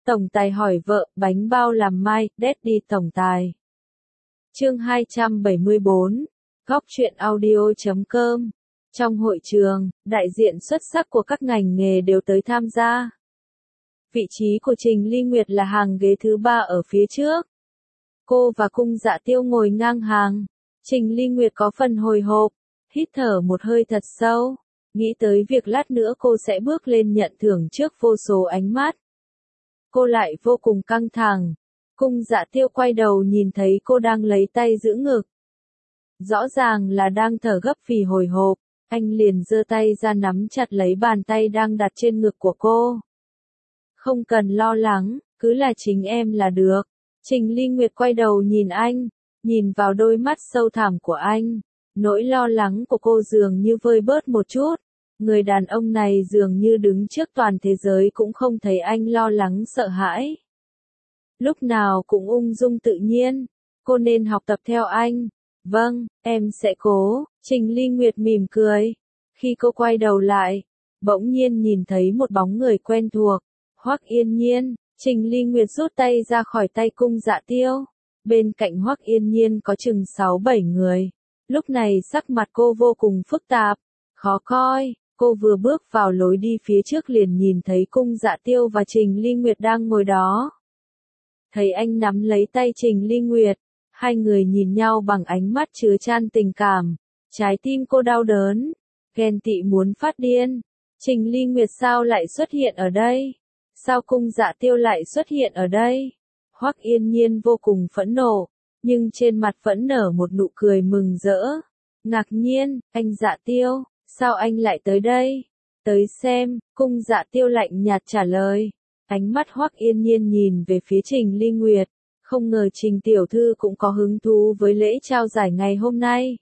Tổng tài hỏi vợ, bánh bao làm mai, Daddy tổng tài. Chương 274, góc truyện audio.com. Trong hội trường, đại diện xuất sắc của các ngành nghề đều tới tham gia. Vị trí của Trình Ly Nguyệt là hàng ghế thứ 3 ở phía trước. Cô và Cung Dạ Tiêu ngồi ngang hàng. Trình Ly Nguyệt có phần hồi hộp, hít thở một hơi thật sâu, nghĩ tới việc lát nữa cô sẽ bước lên nhận thưởng trước vô số ánh mắt. Cô lại vô cùng căng thẳng. Cung Dạ Tiêu quay đầu nhìn thấy cô đang lấy tay giữ ngực. Rõ ràng là đang thở gấp vì hồi hộp, anh liền giơ tay ra nắm chặt lấy bàn tay đang đặt trên ngực của cô. Không cần lo lắng, cứ là chính em là được. Trình Ly Nguyệt quay đầu nhìn anh, nhìn vào đôi mắt sâu thẳm của anh. Nỗi lo lắng của cô dường như vơi bớt một chút. Người đàn ông này dường như đứng trước toàn thế giới cũng không thấy anh lo lắng sợ hãi. Lúc nào cũng ung dung tự nhiên, cô nên học tập theo anh. Vâng, em sẽ cố. Trình Ly Nguyệt mỉm cười. Khi cô quay đầu lại, bỗng nhiên nhìn thấy một bóng người quen thuộc, Hoắc Yên Nhiên. Trình Ly Nguyệt rút tay ra khỏi tay Cung Dạ Tiêu. Bên cạnh Hoắc Yên Nhiên có chừng 6-7 người. Lúc này sắc mặt cô vô cùng phức tạp, khó coi. Cô vừa bước vào lối đi phía trước liền nhìn thấy Cung Dạ Tiêu và Trình Ly Nguyệt đang ngồi đó. Thấy anh nắm lấy tay Trình Ly Nguyệt, hai người nhìn nhau bằng ánh mắt chứa chan tình cảm. Trái tim cô đau đớn, ghen tị muốn phát điên. Trình Ly Nguyệt sao lại xuất hiện ở đây? Sao Cung Dạ Tiêu lại xuất hiện ở đây? Hoắc Yên Nhiên vô cùng phẫn nộ, nhưng trên mặt vẫn nở một nụ cười mừng rỡ. Ngạc nhiên, anh Dạ Tiêu, sao anh lại tới đây? Tới xem, Cung Dạ Tiêu lạnh nhạt trả lời. Ánh mắt Hoắc Yên Nhiên nhìn về phía Trình Ly Nguyệt, không ngờ Trình tiểu thư cũng có hứng thú với lễ trao giải ngày hôm nay.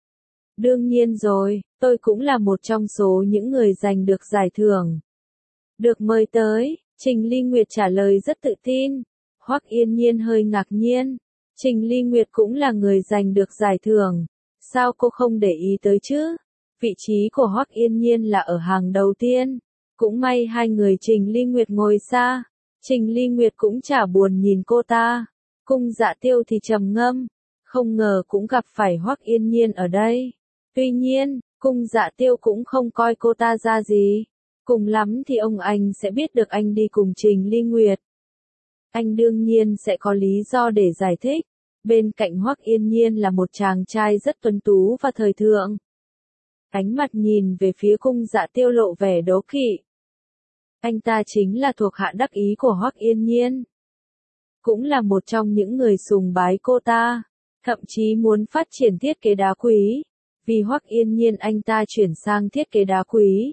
Đương nhiên rồi, tôi cũng là một trong số những người giành được giải thưởng. Được mời tới, Trình Ly Nguyệt trả lời rất tự tin. Hoắc Yên Nhiên hơi ngạc nhiên. Trình Ly Nguyệt cũng là người giành được giải thưởng. Sao cô không để ý tới chứ? Vị trí của Hoắc Yên Nhiên là ở hàng đầu tiên. Cũng may hai người Trình Ly Nguyệt ngồi xa. Trình Ly Nguyệt cũng chả buồn nhìn cô ta. Cung Dạ Tiêu thì trầm ngâm. Không ngờ cũng gặp phải Hoắc Yên Nhiên ở đây. Tuy nhiên, Cung Dạ Tiêu cũng không coi cô ta ra gì. Cùng lắm thì ông anh sẽ biết được anh đi cùng Trình Ly Nguyệt. Anh đương nhiên sẽ có lý do để giải thích. Bên cạnh Hoắc Yên Nhiên là một chàng trai rất tuấn tú và thời thượng. Ánh mặt nhìn về phía Cung Dạ Tiêu lộ vẻ đố kỵ. Anh ta chính là thuộc hạ đắc ý của Hoắc Yên Nhiên. Cũng là một trong những người sùng bái cô ta. Thậm chí muốn phát triển thiết kế đá quý. Vì Hoắc Yên Nhiên anh ta chuyển sang thiết kế đá quý.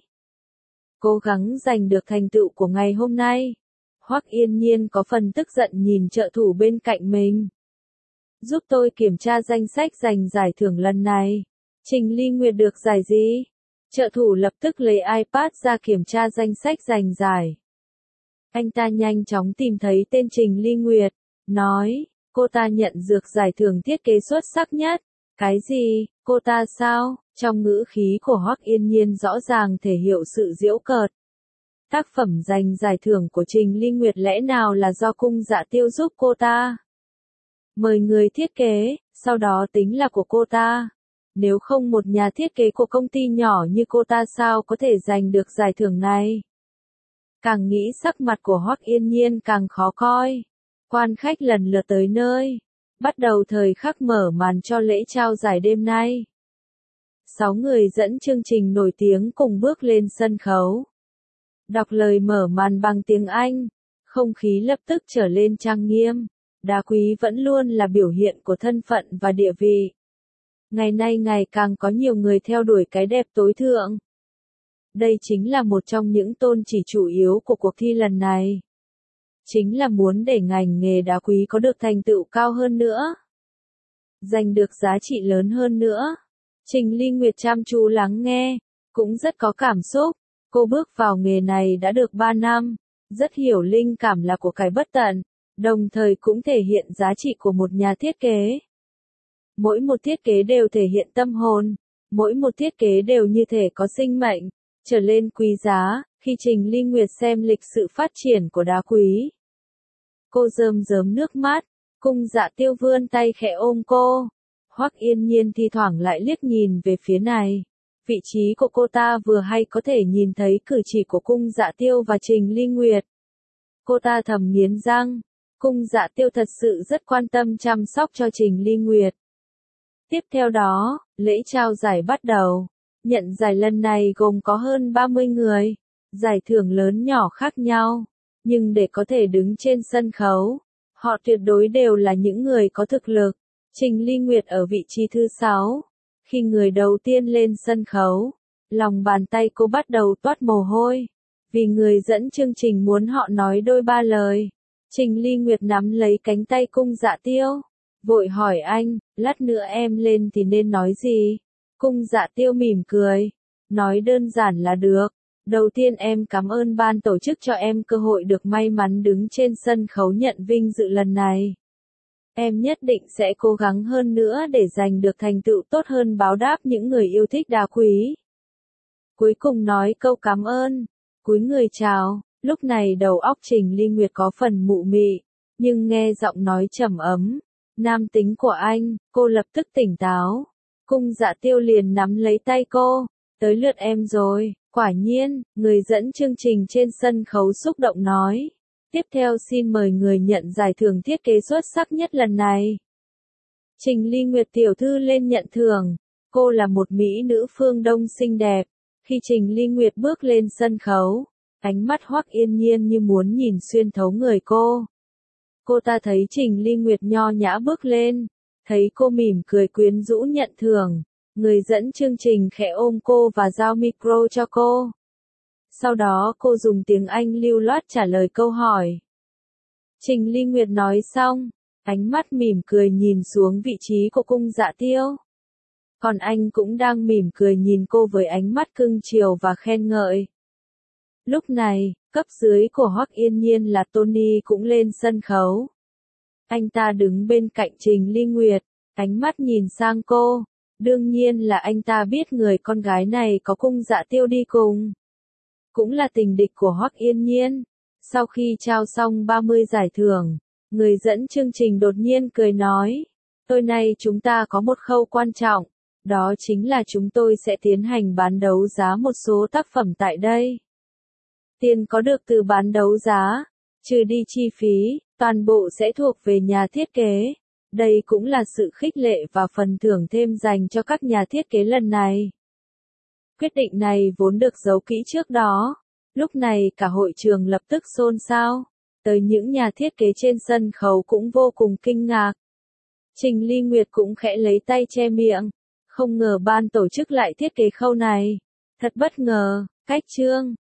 Cố gắng giành được thành tựu của ngày hôm nay. Hoắc Yên Nhiên có phần tức giận nhìn trợ thủ bên cạnh mình. Giúp tôi kiểm tra danh sách giành giải thưởng lần này. Trình Ly Nguyệt được giải gì? Trợ thủ lập tức lấy iPad ra kiểm tra danh sách giành giải. Anh ta nhanh chóng tìm thấy tên Trình Ly Nguyệt, nói, cô ta nhận được giải thưởng thiết kế xuất sắc nhất. Cái gì, cô ta sao? Trong ngữ khí của Hoắc Yên Nhiên rõ ràng thể hiện sự giễu cợt. Tác phẩm giành giải thưởng của Trình Ly Nguyệt lẽ nào là do Cung Dạ Tiêu giúp cô ta? Mời người thiết kế, sau đó tính là của cô ta. Nếu không một nhà thiết kế của công ty nhỏ như cô ta sao có thể giành được giải thưởng này? Càng nghĩ sắc mặt của Hoắc Yên Nhiên càng khó coi. Quan khách lần lượt tới nơi. Bắt đầu thời khắc mở màn cho lễ trao giải đêm nay. 6 người dẫn chương trình nổi tiếng cùng bước lên sân khấu. Đọc lời mở màn bằng tiếng Anh. Không khí lập tức trở lên trang nghiêm. Đá quý vẫn luôn là biểu hiện của thân phận và địa vị. Ngày nay ngày càng có nhiều người theo đuổi cái đẹp tối thượng. Đây chính là một trong những tôn chỉ chủ yếu của cuộc thi lần này. Chính là muốn để ngành nghề đá quý có được thành tựu cao hơn nữa. Giành được giá trị lớn hơn nữa. Trình Ly Nguyệt chăm chú lắng nghe, cũng rất có cảm xúc. Cô bước vào nghề này đã được 3 năm, rất hiểu linh cảm là của cải bất tận, đồng thời cũng thể hiện giá trị của một nhà thiết kế. Mỗi một thiết kế đều thể hiện tâm hồn, mỗi một thiết kế đều như thể có sinh mệnh, trở lên quý giá. Khi Trình Ly Nguyệt xem lịch sự phát triển của đá quý, Cô rơm rớm nước mắt, Cung Dạ Tiêu vươn tay khẽ ôm cô. Hoắc Yên Nhiên thi thoảng lại liếc nhìn về phía này. Vị trí của cô ta vừa hay có thể nhìn thấy cử chỉ của Cung Dạ Tiêu và Trình Ly Nguyệt. Cô ta thầm nghiến răng, Cung Dạ Tiêu thật sự rất quan tâm chăm sóc cho Trình Ly Nguyệt. Tiếp theo đó, lễ trao giải bắt đầu. Nhận giải lần này gồm có hơn 30 người, giải thưởng lớn nhỏ khác nhau, nhưng để có thể đứng trên sân khấu, họ tuyệt đối đều là những người có thực lực. Trình Ly Nguyệt ở vị trí thứ 6. Khi người đầu tiên lên sân khấu, lòng bàn tay cô bắt đầu toát mồ hôi, vì người dẫn chương trình muốn họ nói đôi ba lời. Trình Ly Nguyệt nắm lấy cánh tay Cung Dạ Tiêu, vội hỏi anh, lát nữa em lên thì nên nói gì? Cung Dạ Tiêu mỉm cười, nói đơn giản là được. Đầu tiên em cảm ơn ban tổ chức cho em cơ hội được may mắn đứng trên sân khấu nhận vinh dự lần này. Em nhất định sẽ cố gắng hơn nữa để giành được thành tựu tốt hơn báo đáp những người yêu thích đá quý. Cuối cùng nói câu cảm ơn, cúi người chào. Lúc này đầu óc Trình Ly Nguyệt có phần mụ mị, nhưng nghe giọng nói trầm ấm, nam tính của anh, cô lập tức tỉnh táo. Cung Dạ Tiêu liền nắm lấy tay cô, tới lượt em rồi. Quả nhiên, người dẫn chương trình trên sân khấu xúc động nói. Tiếp theo xin mời người nhận giải thưởng thiết kế xuất sắc nhất lần này. Trình Ly Nguyệt tiểu thư lên nhận thưởng. Cô là một mỹ nữ phương Đông xinh đẹp. Khi Trình Ly Nguyệt bước lên sân khấu, ánh mắt Hoắc Yên Nhiên như muốn nhìn xuyên thấu người cô. Cô ta thấy Trình Ly Nguyệt nho nhã bước lên, thấy cô mỉm cười quyến rũ nhận thưởng. Người dẫn chương trình khẽ ôm cô và giao micro cho cô. Sau đó cô dùng tiếng Anh lưu loát trả lời câu hỏi. Trình Ly Nguyệt nói xong, ánh mắt mỉm cười nhìn xuống vị trí của Cung Dạ Tiêu. Còn anh cũng đang mỉm cười nhìn cô với ánh mắt cưng chiều và khen ngợi. Lúc này, cấp dưới của Hoắc Yên Nhiên là Tony cũng lên sân khấu. Anh ta đứng bên cạnh Trình Ly Nguyệt, ánh mắt nhìn sang cô. Đương nhiên là anh ta biết người con gái này có Cung Dạ Tiêu đi cùng. Cũng là tình địch của Hoắc Yên Nhiên. Sau khi trao xong 30 giải thưởng, người dẫn chương trình đột nhiên cười nói. Tối nay chúng ta có một khâu quan trọng, đó chính là chúng tôi sẽ tiến hành bán đấu giá một số tác phẩm tại đây. Tiền có được từ bán đấu giá, trừ đi chi phí, toàn bộ sẽ thuộc về nhà thiết kế. Đây cũng là sự khích lệ và phần thưởng thêm dành cho các nhà thiết kế lần này. Quyết định này vốn được giấu kỹ trước đó. Lúc này cả hội trường lập tức xôn xao. Tới những nhà thiết kế trên sân khấu cũng vô cùng kinh ngạc. Trình Ly Nguyệt cũng khẽ lấy tay che miệng. Không ngờ ban tổ chức lại thiết kế khâu này. Thật bất ngờ, cách chương.